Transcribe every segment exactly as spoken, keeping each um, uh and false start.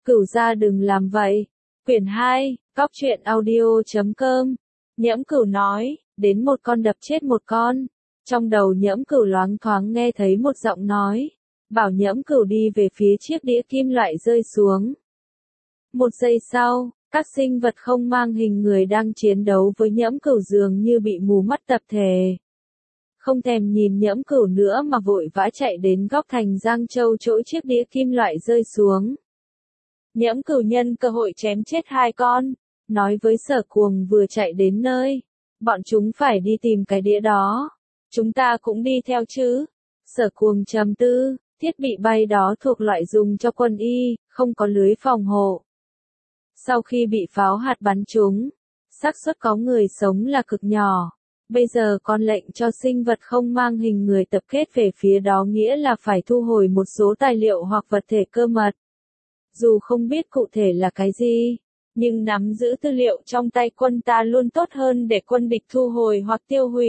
Cửu gia đừng làm vậy. Quyển hai, Cóc truyện audio chấm com. Nhẫm Cửu nói, đến một con đập chết một con. Trong đầu Nhẫm Cửu loáng thoáng nghe thấy một giọng nói, bảo Nhẫm Cửu đi về phía chiếc đĩa kim loại rơi xuống. Một giây sau, các sinh vật không mang hình người đang chiến đấu với Nhẫm Cửu dường như bị mù mắt tập thể. Không thèm nhìn Nhẫm Cửu nữa mà vội vã chạy đến góc thành Giang Châu chỗ chiếc đĩa kim loại rơi xuống. Nhẫm Cửu nhân cơ hội chém chết hai con, nói với Sở Cuồng vừa chạy đến nơi. Bọn chúng phải đi tìm cái đĩa đó. Chúng ta cũng đi theo chứ. Sở Cuồng trầm tư, thiết bị bay đó thuộc loại dùng cho quân y, không có lưới phòng hộ. Sau khi bị pháo hạt bắn trúng, xác suất có người sống là cực nhỏ. Bây giờ con lệnh cho sinh vật không mang hình người tập kết về phía đó nghĩa là phải thu hồi một số tài liệu hoặc vật thể cơ mật. Dù không biết cụ thể là cái gì, nhưng nắm giữ tư liệu trong tay quân ta luôn tốt hơn để quân địch thu hồi hoặc tiêu hủy.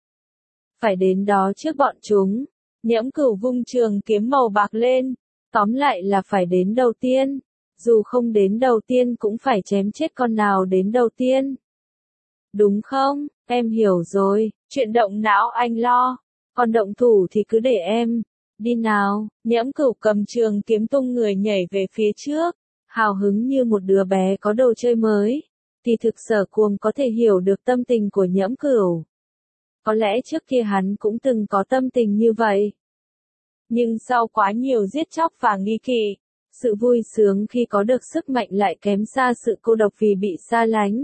Phải đến đó trước bọn chúng. Nhẫm Cửu vung trường kiếm màu bạc lên, tóm lại là phải đến đầu tiên. Dù không đến đầu tiên cũng phải chém chết con nào đến đầu tiên. Đúng không, em hiểu rồi, chuyện động não anh lo, còn động thủ thì cứ để em. Đi nào, Nhẫm Cửu cầm trường kiếm tung người nhảy về phía trước, hào hứng như một đứa bé có đồ chơi mới. Thì thực Sở Cuồng có thể hiểu được tâm tình của Nhẫm Cửu. Có lẽ trước kia hắn cũng từng có tâm tình như vậy. Nhưng sau quá nhiều giết chóc và nghi kỵ, sự vui sướng khi có được sức mạnh lại kém xa sự cô độc vì bị xa lánh.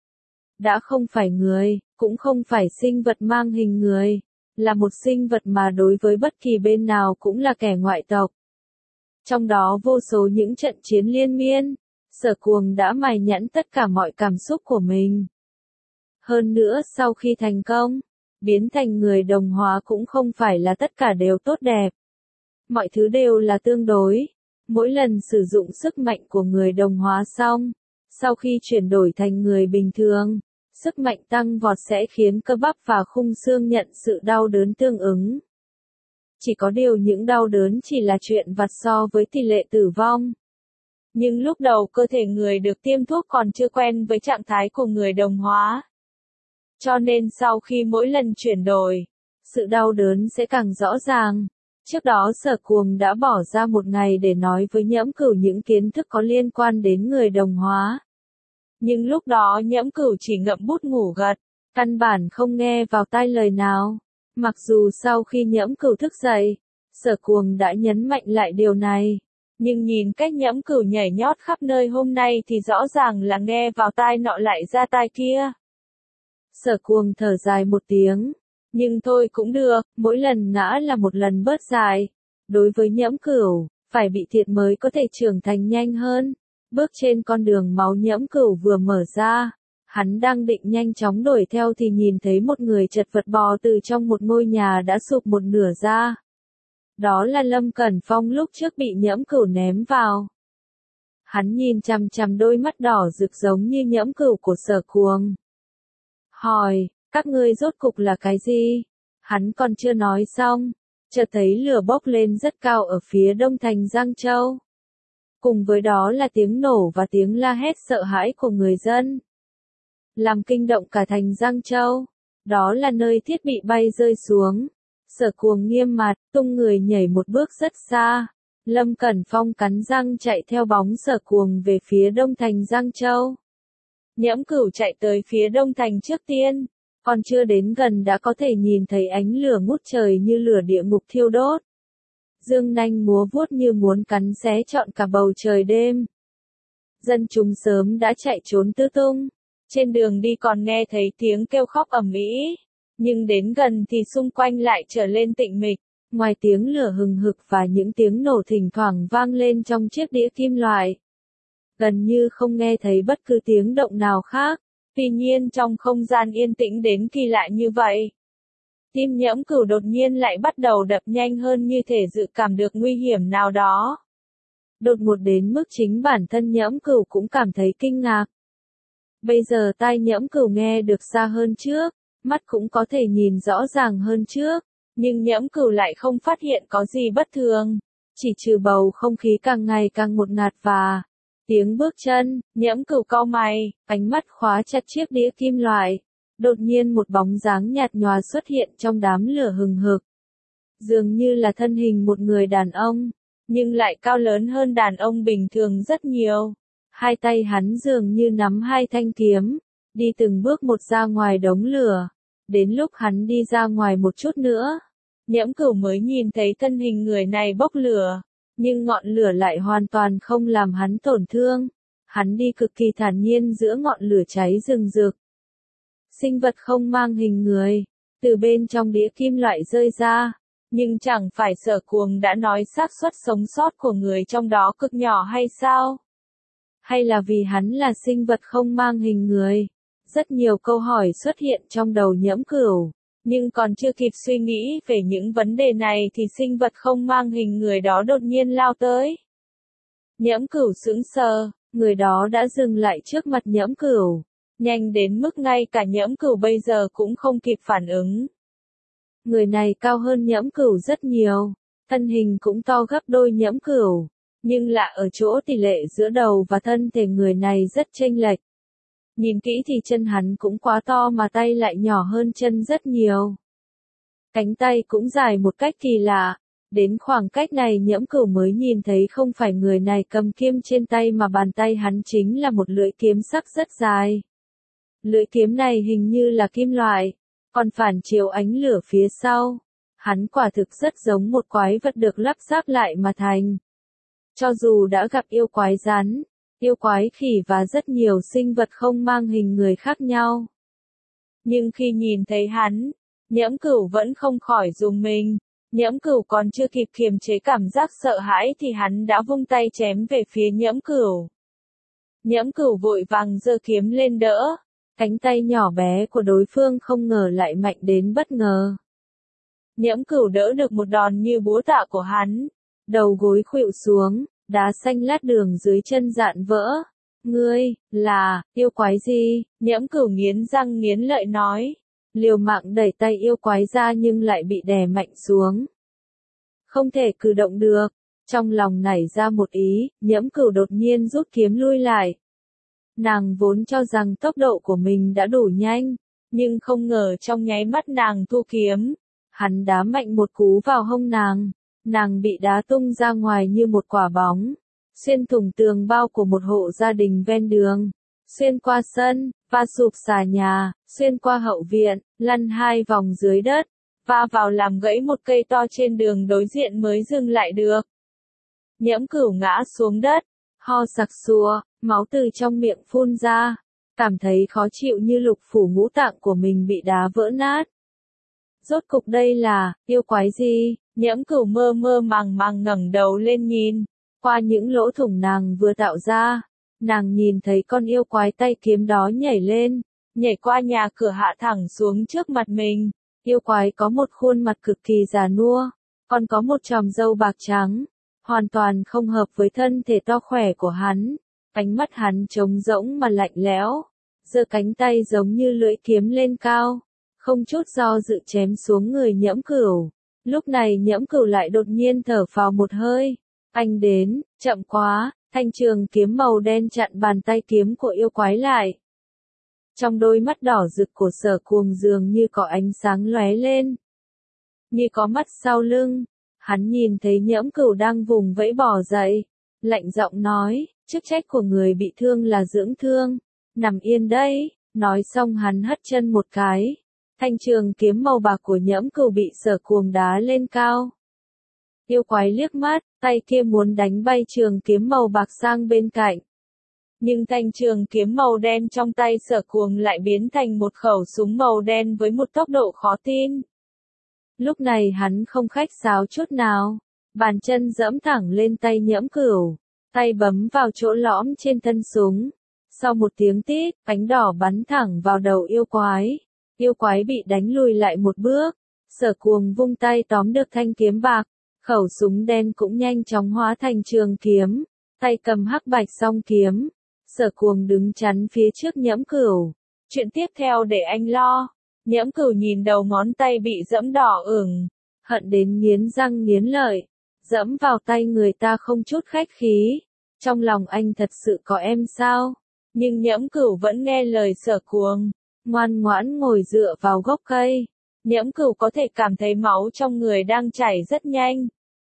Đã không phải người, cũng không phải sinh vật mang hình người, là một sinh vật mà đối với bất kỳ bên nào cũng là kẻ ngoại tộc. Trong đó vô số những trận chiến liên miên, Sở Cuồng đã mài nhẵn tất cả mọi cảm xúc của mình. Hơn nữa sau khi thành công, biến thành người đồng hóa cũng không phải là tất cả đều tốt đẹp. Mọi thứ đều là tương đối. Mỗi lần sử dụng sức mạnh của người đồng hóa xong, sau khi chuyển đổi thành người bình thường, sức mạnh tăng vọt sẽ khiến cơ bắp và khung xương nhận sự đau đớn tương ứng. Chỉ có điều những đau đớn chỉ là chuyện vặt so với tỷ lệ tử vong. Nhưng lúc đầu cơ thể người được tiêm thuốc còn chưa quen với trạng thái của người đồng hóa. Cho nên sau khi mỗi lần chuyển đổi, sự đau đớn sẽ càng rõ ràng. Trước đó Sở Cuồng đã bỏ ra một ngày để nói với Nhẫm Cửu những kiến thức có liên quan đến người đồng hóa. Nhưng lúc đó Nhẫm Cửu chỉ ngậm bút ngủ gật, căn bản không nghe vào tai lời nào. Mặc dù sau khi Nhẫm Cửu thức dậy, Sở Cuồng đã nhấn mạnh lại điều này. Nhưng nhìn cách Nhẫm Cửu nhảy nhót khắp nơi hôm nay thì rõ ràng là nghe vào tai nọ lại ra tai kia. Sở Cuồng thở dài một tiếng. Nhưng thôi cũng được, mỗi lần ngã là một lần bớt dài. Đối với Nhẫm Cửu, phải bị thiệt mới có thể trưởng thành nhanh hơn. Bước trên con đường máu Nhẫm Cửu vừa mở ra. Hắn đang định nhanh chóng đuổi theo thì nhìn thấy một người chật vật bò từ trong một ngôi nhà đã sụp một nửa ra. Đó là Lâm Cẩn Phong lúc trước bị Nhẫm Cửu ném vào. Hắn nhìn chằm chằm đôi mắt đỏ rực giống như Nhẫm Cửu của Sở Cuồng. Hỏi, các ngươi rốt cục là cái gì? Hắn còn chưa nói xong, chợt thấy lửa bốc lên rất cao ở phía đông thành Giang Châu. Cùng với đó là tiếng nổ và tiếng la hét sợ hãi của người dân. Làm kinh động cả thành Giang Châu. Đó là nơi thiết bị bay rơi xuống. Sở Cuồng nghiêm mặt, tung người nhảy một bước rất xa. Lâm Cẩn Phong cắn răng chạy theo bóng Sở Cuồng về phía đông thành Giang Châu. Nhẫm Cửu chạy tới phía đông thành trước tiên. Còn chưa đến gần đã có thể nhìn thấy ánh lửa ngút trời như lửa địa ngục thiêu đốt. Dương nanh múa vuốt như muốn cắn xé trọn cả bầu trời đêm. Dân chúng sớm đã chạy trốn tứ tung. Trên đường đi còn nghe thấy tiếng kêu khóc ầm ĩ. Nhưng đến gần thì xung quanh lại trở lên tĩnh mịch. Ngoài tiếng lửa hừng hực và những tiếng nổ thỉnh thoảng vang lên trong chiếc đĩa kim loại. Gần như không nghe thấy bất cứ tiếng động nào khác. Tuy nhiên trong không gian yên tĩnh đến kỳ lạ như vậy, tim Nhẫm Cửu đột nhiên lại bắt đầu đập nhanh hơn như thể dự cảm được nguy hiểm nào đó. Đột ngột đến mức chính bản thân Nhẫm Cửu cũng cảm thấy kinh ngạc. Bây giờ tai Nhẫm Cửu nghe được xa hơn trước, mắt cũng có thể nhìn rõ ràng hơn trước, nhưng Nhẫm Cửu lại không phát hiện có gì bất thường, chỉ trừ bầu không khí càng ngày càng ngột ngạt và Tiếng bước chân, Nhiễm Cửu cau mày, ánh mắt khóa chặt chiếc đĩa kim loại. Đột nhiên một bóng dáng nhạt nhòa xuất hiện trong đám lửa hừng hực. Dường như là thân hình một người đàn ông, nhưng lại cao lớn hơn đàn ông bình thường rất nhiều. Hai tay hắn dường như nắm hai thanh kiếm, đi từng bước một ra ngoài đống lửa. Đến lúc hắn đi ra ngoài một chút nữa, Nhiễm Cửu mới nhìn thấy thân hình người này bốc lửa, nhưng ngọn lửa lại hoàn toàn không làm hắn tổn thương. Hắn đi cực kỳ thản nhiên giữa ngọn lửa cháy rừng rực. Sinh vật không mang hình người, từ bên trong đĩa kim loại rơi ra, nhưng chẳng phải Sở Cuồng đã nói xác suất sống sót của người trong đó cực nhỏ hay sao? Hay là vì hắn là sinh vật không mang hình người? Rất nhiều câu hỏi xuất hiện trong đầu Nhiễm Cửu, nhưng còn chưa kịp suy nghĩ về những vấn đề này thì sinh vật không mang hình người đó đột nhiên lao tới. Nhiễm Cửu sững sờ, người đó đã dừng lại trước mặt Nhiễm Cửu, nhanh đến mức ngay cả Nhiễm Cửu bây giờ cũng không kịp phản ứng. Người này cao hơn Nhiễm Cửu rất nhiều, thân hình cũng to gấp đôi Nhiễm Cửu, nhưng lạ ở chỗ tỷ lệ giữa đầu và thân thể người này rất chênh lệch. Nhìn kỹ thì chân hắn cũng quá to mà tay lại nhỏ hơn chân rất nhiều. Cánh tay cũng dài một cách kỳ lạ, đến khoảng cách này Nhiễm Cửu mới nhìn thấy không phải người này cầm kiếm trên tay mà bàn tay hắn chính là một lưỡi kiếm sắc rất dài. Lưỡi kiếm này hình như là kim loại, còn phản chiếu ánh lửa phía sau. Hắn quả thực rất giống một quái vật được lắp ráp lại mà thành. Cho dù đã gặp yêu quái rắn, yêu quái khỉ và rất nhiều sinh vật không mang hình người khác nhau, nhưng khi nhìn thấy hắn, Nhiễm Cửu vẫn không khỏi rùng mình. Nhiễm Cửu còn chưa kịp kiềm chế cảm giác sợ hãi thì hắn đã vung tay chém về phía Nhiễm Cửu. Nhiễm Cửu vội vàng giơ kiếm lên đỡ, cánh tay nhỏ bé của đối phương không ngờ lại mạnh đến bất ngờ. Nhiễm Cửu đỡ được một đòn như búa tạ của hắn, đầu gối khuỵu xuống, đá xanh lát đường dưới chân dạn vỡ. Ngươi, là, yêu quái gì? Nhiễm Cửu nghiến răng nghiến lợi nói. Liều mạng đẩy tay yêu quái ra nhưng lại bị đè mạnh xuống. Không thể cử động được. Trong lòng nảy ra một ý, Nhiễm Cửu đột nhiên rút kiếm lui lại. Nàng vốn cho rằng tốc độ của mình đã đủ nhanh, nhưng không ngờ trong nháy mắt nàng thu kiếm. Hắn đá mạnh một cú vào hông nàng. Nàng bị đá tung ra ngoài như một quả bóng, xuyên thủng tường bao của một hộ gia đình ven đường, xuyên qua sân, va sụp xà nhà, xuyên qua hậu viện, lăn hai vòng dưới đất, va vào làm gãy một cây to trên đường đối diện mới dừng lại được. Nhiễm Cửu ngã xuống đất, ho sặc sụa, máu từ trong miệng phun ra, cảm thấy khó chịu như lục phủ ngũ tạng của mình bị đá vỡ nát. Rốt cục đây là, yêu quái gì? Nhiễm Cửu mơ mơ màng màng ngẩng đầu lên nhìn, qua những lỗ thủng nàng vừa tạo ra, nàng nhìn thấy con yêu quái tay kiếm đó nhảy lên, nhảy qua nhà cửa hạ thẳng xuống trước mặt mình. Yêu quái có một khuôn mặt cực kỳ già nua, còn có một chòm râu bạc trắng, hoàn toàn không hợp với thân thể to khỏe của hắn. Ánh mắt hắn trống rỗng mà lạnh lẽo, giơ cánh tay giống như lưỡi kiếm lên cao, không chút do dự chém xuống người Nhiễm Cửu. Lúc này Nhiễm Cửu lại đột nhiên thở phào một hơi. Anh đến, chậm quá, thanh trường kiếm màu đen chặn bàn tay kiếm của yêu quái lại. Trong đôi mắt đỏ rực của Sở Cuồng dường như có ánh sáng lóe lên, như có mắt sau lưng. Hắn nhìn thấy Nhiễm Cửu đang vùng vẫy bò dậy, lạnh giọng nói, chức trách của người bị thương là dưỡng thương, nằm yên đây. Nói xong hắn hất chân một cái. Thanh trường kiếm màu bạc của Nhiễm Cửu bị Sở Cuồng đá lên cao. Yêu quái liếc mắt, tay kia muốn đánh bay trường kiếm màu bạc sang bên cạnh. Nhưng thanh trường kiếm màu đen trong tay Sở Cuồng lại biến thành một khẩu súng màu đen với một tốc độ khó tin. Lúc này hắn không khách sáo chút nào, bàn chân giẫm thẳng lên tay Nhiễm Cửu, tay bấm vào chỗ lõm trên thân súng. Sau một tiếng tít, ánh đỏ bắn thẳng vào đầu yêu quái. Yêu quái bị đánh lùi lại một bước, Sở Cuồng vung tay tóm được thanh kiếm bạc, khẩu súng đen cũng nhanh chóng hóa thành trường kiếm, tay cầm hắc bạch song kiếm. Sở Cuồng đứng chắn phía trước Nhiễm Cửu. Chuyện tiếp theo để anh lo. Nhiễm Cửu nhìn đầu ngón tay bị dẫm đỏ ửng, hận đến nghiến răng nghiến lợi, dẫm vào tay người ta không chút khách khí. Trong lòng anh thật sự có em sao? Nhưng Nhẫm Cửu vẫn nghe lời Sở Cuồng, ngoan ngoãn ngồi dựa vào gốc cây. Nhẫm Cửu có thể cảm thấy máu trong người đang chảy rất nhanh.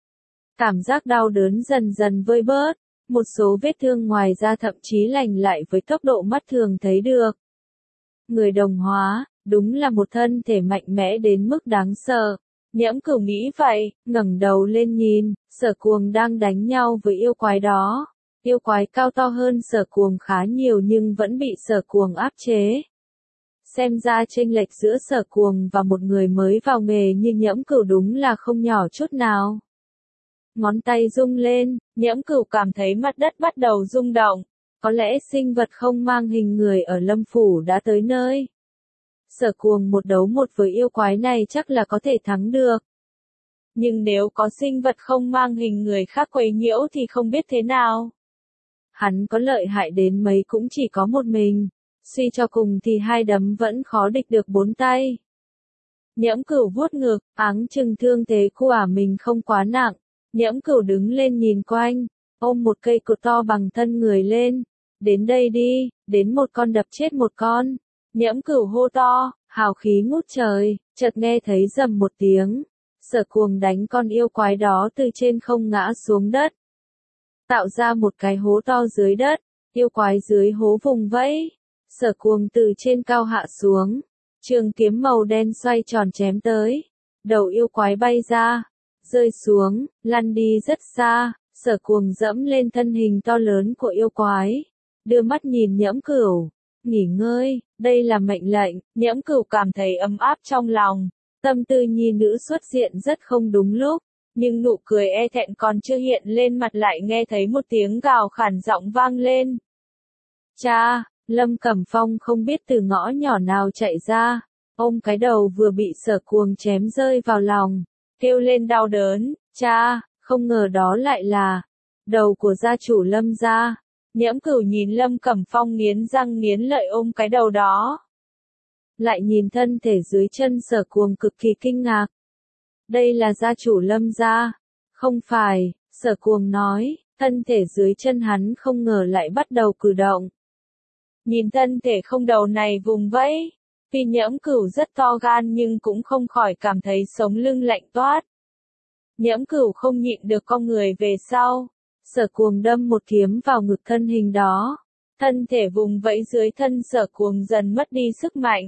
Cảm giác đau đớn dần dần vơi bớt, một số vết thương ngoài da thậm chí lành lại với tốc độ mắt thường thấy được. Người đồng hóa, đúng là một thân thể mạnh mẽ đến mức đáng sợ. Nhẫm Cửu nghĩ vậy, ngẩng đầu lên nhìn, Sở Cuồng đang đánh nhau với yêu quái đó. Yêu quái cao to hơn Sở Cuồng khá nhiều nhưng vẫn bị Sở Cuồng áp chế. Xem ra chênh lệch giữa Sở Cuồng và một người mới vào nghề như Nhẫm Cửu đúng là không nhỏ chút nào. Ngón tay rung lên, Nhẫm Cửu cảm thấy mặt đất bắt đầu rung động. Có lẽ sinh vật không mang hình người ở Lâm Phủ đã tới nơi. Sở Cuồng một đấu một với yêu quái này chắc là có thể thắng được. Nhưng nếu có sinh vật không mang hình người khác quấy nhiễu thì không biết thế nào. Hắn có lợi hại đến mấy cũng chỉ có một mình. Suy cho cùng thì hai đấm vẫn khó địch được bốn tay. Nhẫm Cửu vuốt ngực, áng chừng thương thế của ả mình không quá nặng. Nhẫm Cửu đứng lên nhìn quanh, ôm một cây cột to bằng thân người lên. Đến đây đi, đến một con đập chết một con. Nhẫm Cửu hô to, hào khí ngút trời, chợt nghe thấy rầm một tiếng. Sở Cuồng đánh con yêu quái đó từ trên không ngã xuống đất. Tạo ra một cái hố to dưới đất, yêu quái dưới hố vùng vẫy. Sở Cuồng từ trên cao hạ xuống, trường kiếm màu đen xoay tròn chém tới. Đầu yêu quái bay ra, rơi xuống, lăn đi rất xa. Sở Cuồng dẫm lên thân hình to lớn của yêu quái, đưa mắt nhìn Nhẫm Cửu, nghỉ ngơi, đây là mệnh lệnh. Nhẫm Cửu cảm thấy ấm áp trong lòng, tâm tư nhi nữ xuất hiện rất không đúng lúc, nhưng nụ cười e thẹn còn chưa hiện lên mặt lại nghe thấy một tiếng gào khản giọng vang lên. Cha! Lâm Cẩm Phong không biết từ ngõ nhỏ nào chạy ra, ôm cái đầu vừa bị Sở Cuồng chém rơi vào lòng, kêu lên đau đớn, cha, không ngờ đó lại là đầu của gia chủ Lâm gia. Nhẫm Cửu nhìn Lâm Cẩm Phong nghiến răng nghiến lợi ôm cái đầu đó. Lại nhìn thân thể dưới chân Sở Cuồng cực kỳ kinh ngạc. Đây là gia chủ Lâm gia. Không phải, Sở Cuồng nói, thân thể dưới chân hắn không ngờ lại bắt đầu cử động. Nhìn thân thể không đầu này vùng vẫy, vì Nhẫm Cửu rất to gan nhưng cũng không khỏi cảm thấy sống lưng lạnh toát. Nhẫm Cửu không nhịn được cong người về sau. Sở Cuồng đâm một kiếm vào ngực thân hình đó. Thân thể vùng vẫy dưới thân Sở Cuồng dần mất đi sức mạnh.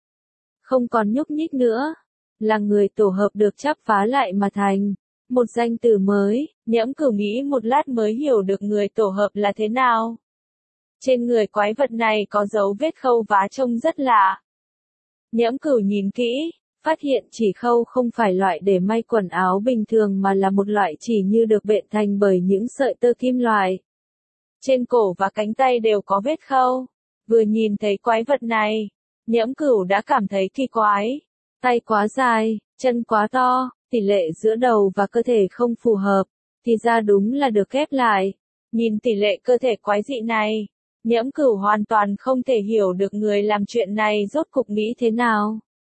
Không còn nhúc nhích nữa. Là người tổ hợp được chắp phá lại mà thành. Một danh từ mới, Nhẫm Cửu nghĩ một lát mới hiểu được người tổ hợp là thế nào. Trên người quái vật này có dấu vết khâu vá trông rất lạ. Nhẫm Cửu nhìn kỹ, phát hiện chỉ khâu không phải loại để may quần áo bình thường mà là một loại chỉ như được bện thành bởi những sợi tơ kim loại. Trên cổ và cánh tay đều có vết khâu. Vừa nhìn thấy quái vật này, Nhẫm Cửu đã cảm thấy kỳ quái. Tay quá dài, chân quá to, tỷ lệ giữa đầu và cơ thể không phù hợp, thì ra đúng là được ghép lại. Nhìn tỷ lệ cơ thể quái dị này, Nhẫm Cửu hoàn toàn không thể hiểu được người làm chuyện này rốt cục nghĩ thế nào.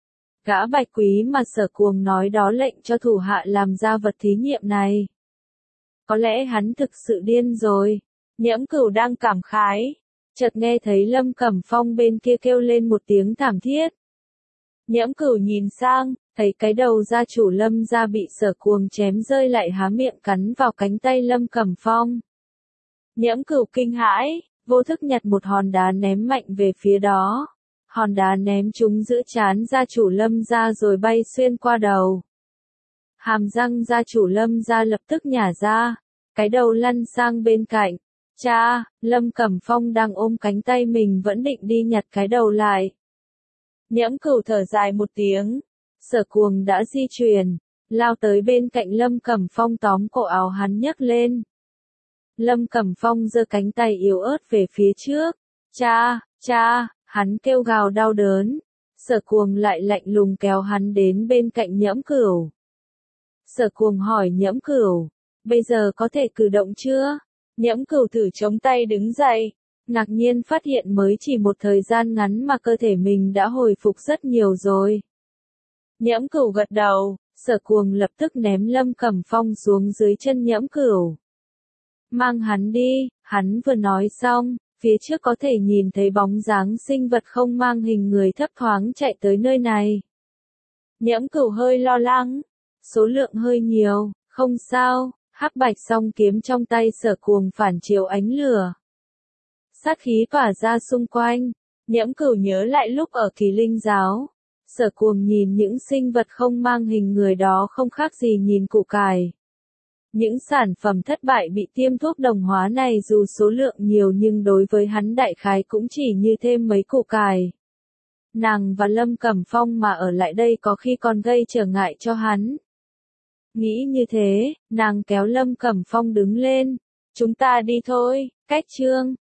Gã Bạch Quý mà Sở Cuồng nói đó lệnh cho thủ hạ làm ra vật thí nghiệm này. Có lẽ hắn thực sự điên rồi. Nhẫm Cửu đang cảm khái, chợt nghe thấy Lâm Cẩm Phong bên kia kêu lên một tiếng thảm thiết. Nhẫm Cửu nhìn sang, thấy cái đầu gia chủ Lâm gia bị Sở Cuồng chém rơi lại há miệng cắn vào cánh tay Lâm Cẩm Phong. Nhẫm Cửu kinh hãi, vô thức nhặt một hòn đá ném mạnh về phía đó. Hòn đá ném trúng giữa trán gia chủ Lâm gia rồi bay xuyên qua đầu. Hàm răng gia chủ Lâm gia lập tức nhả ra, cái đầu lăn sang bên cạnh. Cha, Lâm Cẩm Phong đang ôm cánh tay mình vẫn định đi nhặt cái đầu lại. Nhẫm Cửu thở dài một tiếng. Sở Cuồng đã di chuyển, lao tới bên cạnh Lâm Cẩm Phong tóm cổ áo hắn nhấc lên. Lâm Cẩm Phong giơ cánh tay yếu ớt về phía trước. Cha, cha, hắn kêu gào đau đớn. Sở Cuồng lại lạnh lùng kéo hắn đến bên cạnh Nhẫm Cửu. Sở Cuồng hỏi Nhẫm Cửu, bây giờ có thể cử động chưa? Nhẫm Cửu thử chống tay đứng dậy, ngạc nhiên phát hiện mới chỉ một thời gian ngắn mà cơ thể mình đã hồi phục rất nhiều rồi. Nhẫm Cửu gật đầu, Sở Cuồng lập tức ném Lâm Cẩm Phong xuống dưới chân Nhẫm Cửu. Mang hắn đi, hắn vừa nói xong, phía trước có thể nhìn thấy bóng dáng sinh vật không mang hình người thấp thoáng chạy tới nơi này. Nhiễm Cửu hơi lo lắng, số lượng hơi nhiều, không sao, hắc bạch song kiếm trong tay Sở Cuồng phản chiếu ánh lửa. Sát khí tỏa ra xung quanh, Nhiễm Cửu nhớ lại lúc ở Kỳ Linh giáo. Sở Cuồng nhìn những sinh vật không mang hình người đó không khác gì nhìn củ cải. Những sản phẩm thất bại bị tiêm thuốc đồng hóa này dù số lượng nhiều nhưng đối với hắn đại khái cũng chỉ như thêm mấy củ cải. Nàng và Lâm Cẩm Phong mà ở lại đây có khi còn gây trở ngại cho hắn. Nghĩ như thế, nàng kéo Lâm Cẩm Phong đứng lên. Chúng ta đi thôi, cách chương.